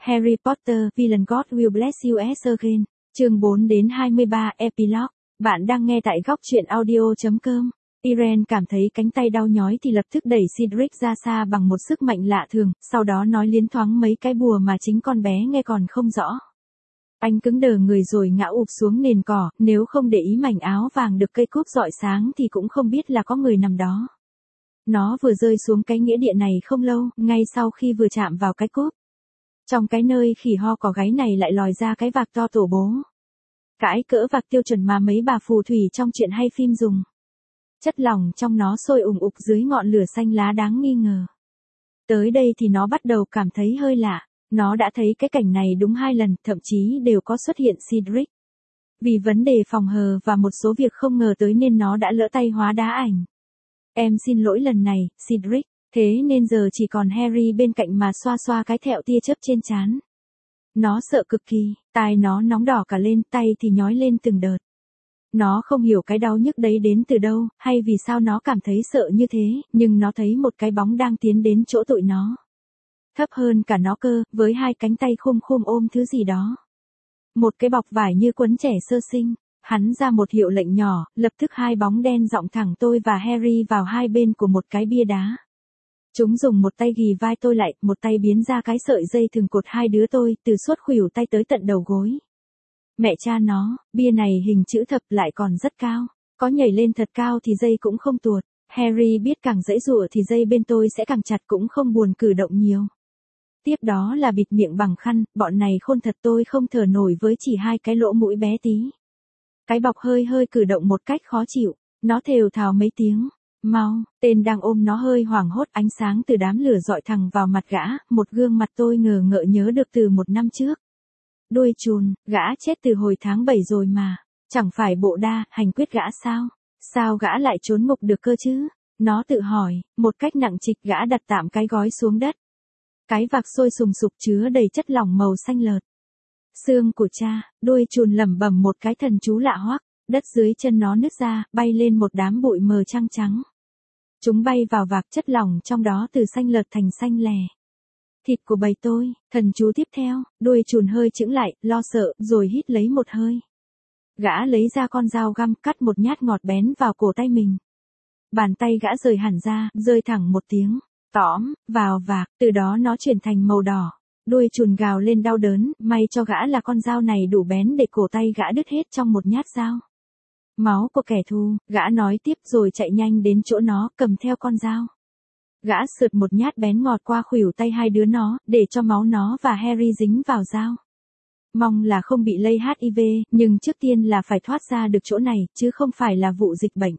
Harry Potter, Villain God Will Bless You Again. Chương 4 đến 23, Epilogue. Bạn đang nghe tại góc truyện audio.com. Irene cảm thấy cánh tay đau nhói thì lập tức đẩy Cedric ra xa bằng một sức mạnh lạ thường, sau đó nói liến thoáng mấy cái bùa mà chính con bé nghe còn không rõ. Anh cứng đờ người rồi ngã ụp xuống nền cỏ, nếu không để ý mảnh áo vàng được cây cúp rọi sáng thì cũng không biết là có người nằm đó. Nó vừa rơi xuống cái nghĩa địa này không lâu, ngay sau khi vừa chạm vào cái cúp. Trong cái nơi khỉ ho cỏ gáy này lại lòi ra cái vạc to tổ bố. Cái cỡ vạc tiêu chuẩn mà mấy bà phù thủy trong truyện hay phim dùng. Chất lỏng trong nó sôi ủng ục dưới ngọn lửa xanh lá đáng nghi ngờ. Tới đây thì nó bắt đầu cảm thấy hơi lạ. Nó đã thấy cái cảnh này đúng 2 lần, thậm chí đều có xuất hiện Cedric. Vì vấn đề phòng hờ và một số việc không ngờ tới nên nó đã lỡ tay hóa đá ảnh. Em xin lỗi lần này, Cedric. Thế nên giờ chỉ còn Harry bên cạnh mà xoa xoa cái thẹo tia chớp trên trán. Nó sợ cực kỳ, tai nó nóng đỏ cả lên, tay thì nhói lên từng đợt. Nó không hiểu cái đau nhức đấy đến từ đâu, hay vì sao nó cảm thấy sợ như thế, nhưng nó thấy một cái bóng đang tiến đến chỗ tụi nó. Thấp hơn cả nó cơ, với 2 cánh tay khum khum ôm thứ gì đó. Một cái bọc vải như quấn trẻ sơ sinh. Hắn ra một hiệu lệnh nhỏ, lập tức 2 bóng đen giọng thẳng tôi và Harry vào hai bên của một cái bia đá. Chúng dùng một tay ghì vai tôi lại, một tay biến ra cái sợi dây thừng cột hai đứa tôi, từ suốt khuỷu tay tới tận đầu gối. Mẹ cha nó, bia này hình chữ thập lại còn rất cao. Có nhảy lên thật cao thì dây cũng không tuột. Harry biết càng giãy giụa thì dây bên tôi sẽ càng chặt, cũng không buồn cử động nhiều. Tiếp đó là bịt miệng bằng khăn, bọn này khôn thật, tôi không thở nổi với chỉ 2 cái lỗ mũi bé tí. Cái bọc hơi cử động một cách khó chịu, nó thều thào mấy tiếng. Mau, tên đang ôm nó hơi hoảng hốt, ánh sáng từ đám lửa dọi thẳng vào mặt gã, một gương mặt tôi ngờ ngợ nhớ được từ 1 năm trước. Đuôi chùn, gã chết từ hồi tháng 7 rồi mà, chẳng phải bộ đa, hành quyết gã sao? Sao gã lại trốn ngục được cơ chứ? Nó tự hỏi, một cách nặng trịch gã đặt tạm cái gói xuống đất. Cái vạc sôi sùng sục chứa đầy chất lỏng màu xanh lợt. Xương của cha, đuôi chùn lẩm bẩm một cái thần chú lạ hoắc, đất dưới chân nó nứt ra, bay lên một đám bụi mờ trăng trắng. Chúng bay vào vạc, chất lỏng trong đó từ xanh lợt thành xanh lè. Thịt của bầy tôi, thần chú tiếp theo, đuôi chùn hơi chững lại, lo sợ, rồi hít lấy một hơi. Gã lấy ra con dao găm, cắt một nhát ngọt bén vào cổ tay mình. Bàn tay gã rời hẳn ra, rơi thẳng một tiếng, tõm, vào vạc, từ đó nó chuyển thành màu đỏ. Đuôi chùn gào lên đau đớn, may cho gã là con dao này đủ bén để cổ tay gã đứt hết trong một nhát dao. Máu của kẻ thù, gã nói tiếp rồi chạy nhanh đến chỗ nó, cầm theo con dao. Gã sượt một nhát bén ngọt qua khuỷu tay 2 đứa nó, để cho máu nó và Harry dính vào dao. Mong là không bị lây HIV, nhưng trước tiên là phải thoát ra được chỗ này, chứ không phải là vụ dịch bệnh.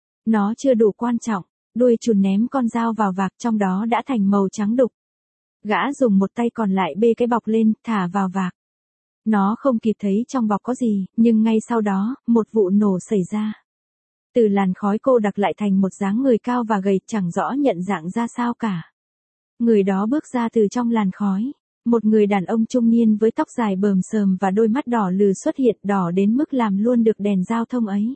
Nó chưa đủ quan trọng, đuôi chùn ném con dao vào vạc, trong đó đã thành màu trắng đục. Gã dùng một tay còn lại bê cái bọc lên, thả vào vạc. Nó không kịp thấy trong bọc có gì, nhưng ngay sau đó, một vụ nổ xảy ra. Từ làn khói cô đặc lại thành một dáng người cao và gầy, chẳng rõ nhận dạng ra sao cả. Người đó bước ra từ trong làn khói. Một người đàn ông trung niên với tóc dài bờm sờm và đôi mắt đỏ lừ xuất hiện, đỏ đến mức làm luôn được đèn giao thông ấy.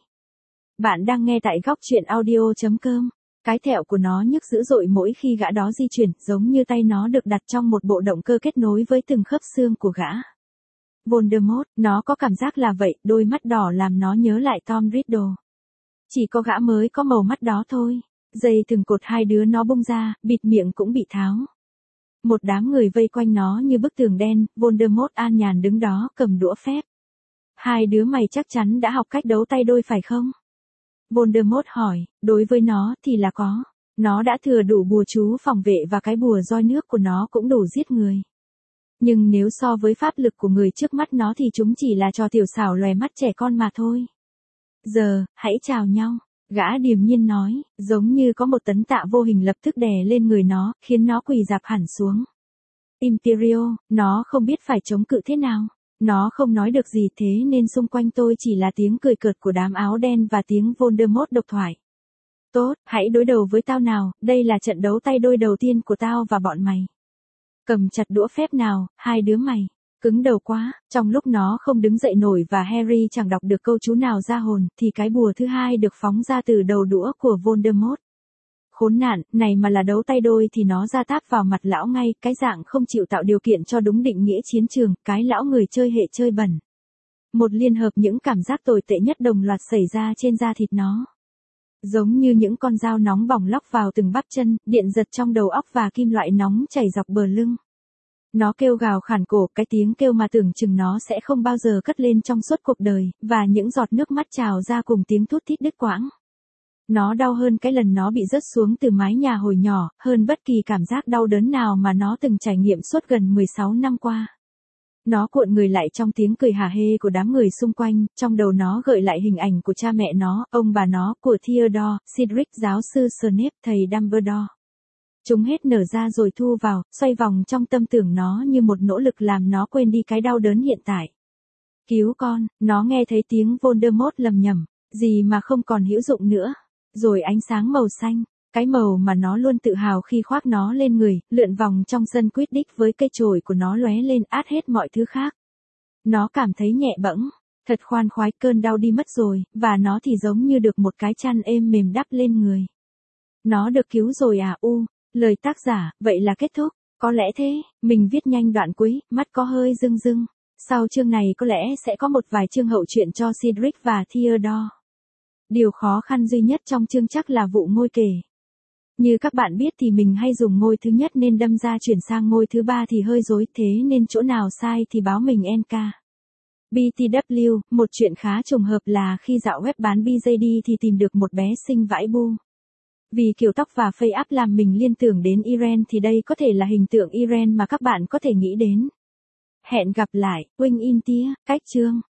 Bạn đang nghe tại góc truyện audio.com. Cái thẹo của nó nhức dữ dội mỗi khi gã đó di chuyển, giống như tay nó được đặt trong một bộ động cơ kết nối với từng khớp xương của gã. Voldemort, nó có cảm giác là vậy, đôi mắt đỏ làm nó nhớ lại Tom Riddle. Chỉ có gã mới có màu mắt đó thôi. Dây thừng cột 2 đứa nó bung ra, bịt miệng cũng bị tháo. Một đám người vây quanh nó như bức tường đen, Voldemort an nhàn đứng đó, cầm đũa phép. 2 đứa mày chắc chắn đã học cách đấu tay đôi phải không? Voldemort hỏi, đối với nó thì là có. Nó đã thừa đủ bùa chú phòng vệ và cái bùa roi nước của nó cũng đủ giết người. Nhưng nếu so với pháp lực của người trước mắt nó thì chúng chỉ là trò tiểu xảo lòe mắt trẻ con mà thôi. Giờ, hãy chào nhau. Gã điềm nhiên nói, giống như có một tấn tạ vô hình lập tức đè lên người nó, khiến nó quỳ rạp hẳn xuống. Imperio, nó không biết phải chống cự thế nào. Nó không nói được gì, thế nên xung quanh tôi chỉ là tiếng cười cợt của đám áo đen và tiếng Voldemort độc thoại. Tốt, hãy đối đầu với tao nào, đây là trận đấu tay đôi đầu tiên của tao và bọn mày. Cầm chặt đũa phép nào, 2 đứa mày. Cứng đầu quá, trong lúc nó không đứng dậy nổi và Harry chẳng đọc được câu chú nào ra hồn, thì cái bùa thứ 2 được phóng ra từ đầu đũa của Voldemort. khốn nạn, này mà là đấu tay đôi thì nó ra táp vào mặt lão ngay, cái dạng không chịu tạo điều kiện cho đúng định nghĩa chiến trường, cái lão người chơi hệ chơi bẩn. Một liên hợp những cảm giác tồi tệ nhất đồng loạt xảy ra trên da thịt nó. Giống như những con dao nóng bỏng lóc vào từng bắp chân, điện giật trong đầu óc và kim loại nóng chảy dọc bờ lưng. Nó kêu gào khản cổ, cái tiếng kêu mà tưởng chừng nó sẽ không bao giờ cất lên trong suốt cuộc đời, và những giọt nước mắt trào ra cùng tiếng thút thít đứt quãng. Nó đau hơn cái lần nó bị rớt xuống từ mái nhà hồi nhỏ, hơn bất kỳ cảm giác đau đớn nào mà nó từng trải nghiệm suốt gần 16 năm qua. Nó cuộn người lại trong tiếng cười hả hê của đám người xung quanh, trong đầu nó gợi lại hình ảnh của cha mẹ nó, ông bà nó, của Theodore, Cedric, giáo sư Snape, thầy Dumbledore. Chúng hết nở ra rồi thu vào, xoay vòng trong tâm tưởng nó như một nỗ lực làm nó quên đi cái đau đớn hiện tại. Cứu con, nó nghe thấy tiếng Voldemort lầm nhầm, gì mà không còn hữu dụng nữa. Rồi ánh sáng màu xanh, cái màu mà nó luôn tự hào khi khoác nó lên người, lượn vòng trong sân Quidditch với cây chổi của nó lóe lên át hết mọi thứ khác. Nó cảm thấy nhẹ bẫng, thật khoan khoái, cơn đau đi mất rồi, và nó thì giống như được một cái chăn êm mềm đắp lên người. Nó được cứu rồi à u, lời tác giả, vậy là kết thúc, có lẽ thế, mình viết nhanh đoạn cuối, mắt có hơi rưng rưng. Sau chương này có lẽ sẽ có một vài chương hậu truyện cho Cedric và Theodore. Điều khó khăn duy nhất trong chương chắc là vụ ngôi kể. Như các bạn biết thì mình hay dùng ngôi thứ nhất nên đâm ra chuyển sang ngôi thứ ba thì hơi rối, thế nên chỗ nào sai thì báo mình NK. BTW, một chuyện khá trùng hợp là khi dạo web bán BJD thì tìm được một bé xinh vãi bu. Vì kiểu tóc và face up làm mình liên tưởng đến Irene thì đây có thể là hình tượng Irene mà các bạn có thể nghĩ đến. Hẹn gặp lại, Wing in Tia, cách chương.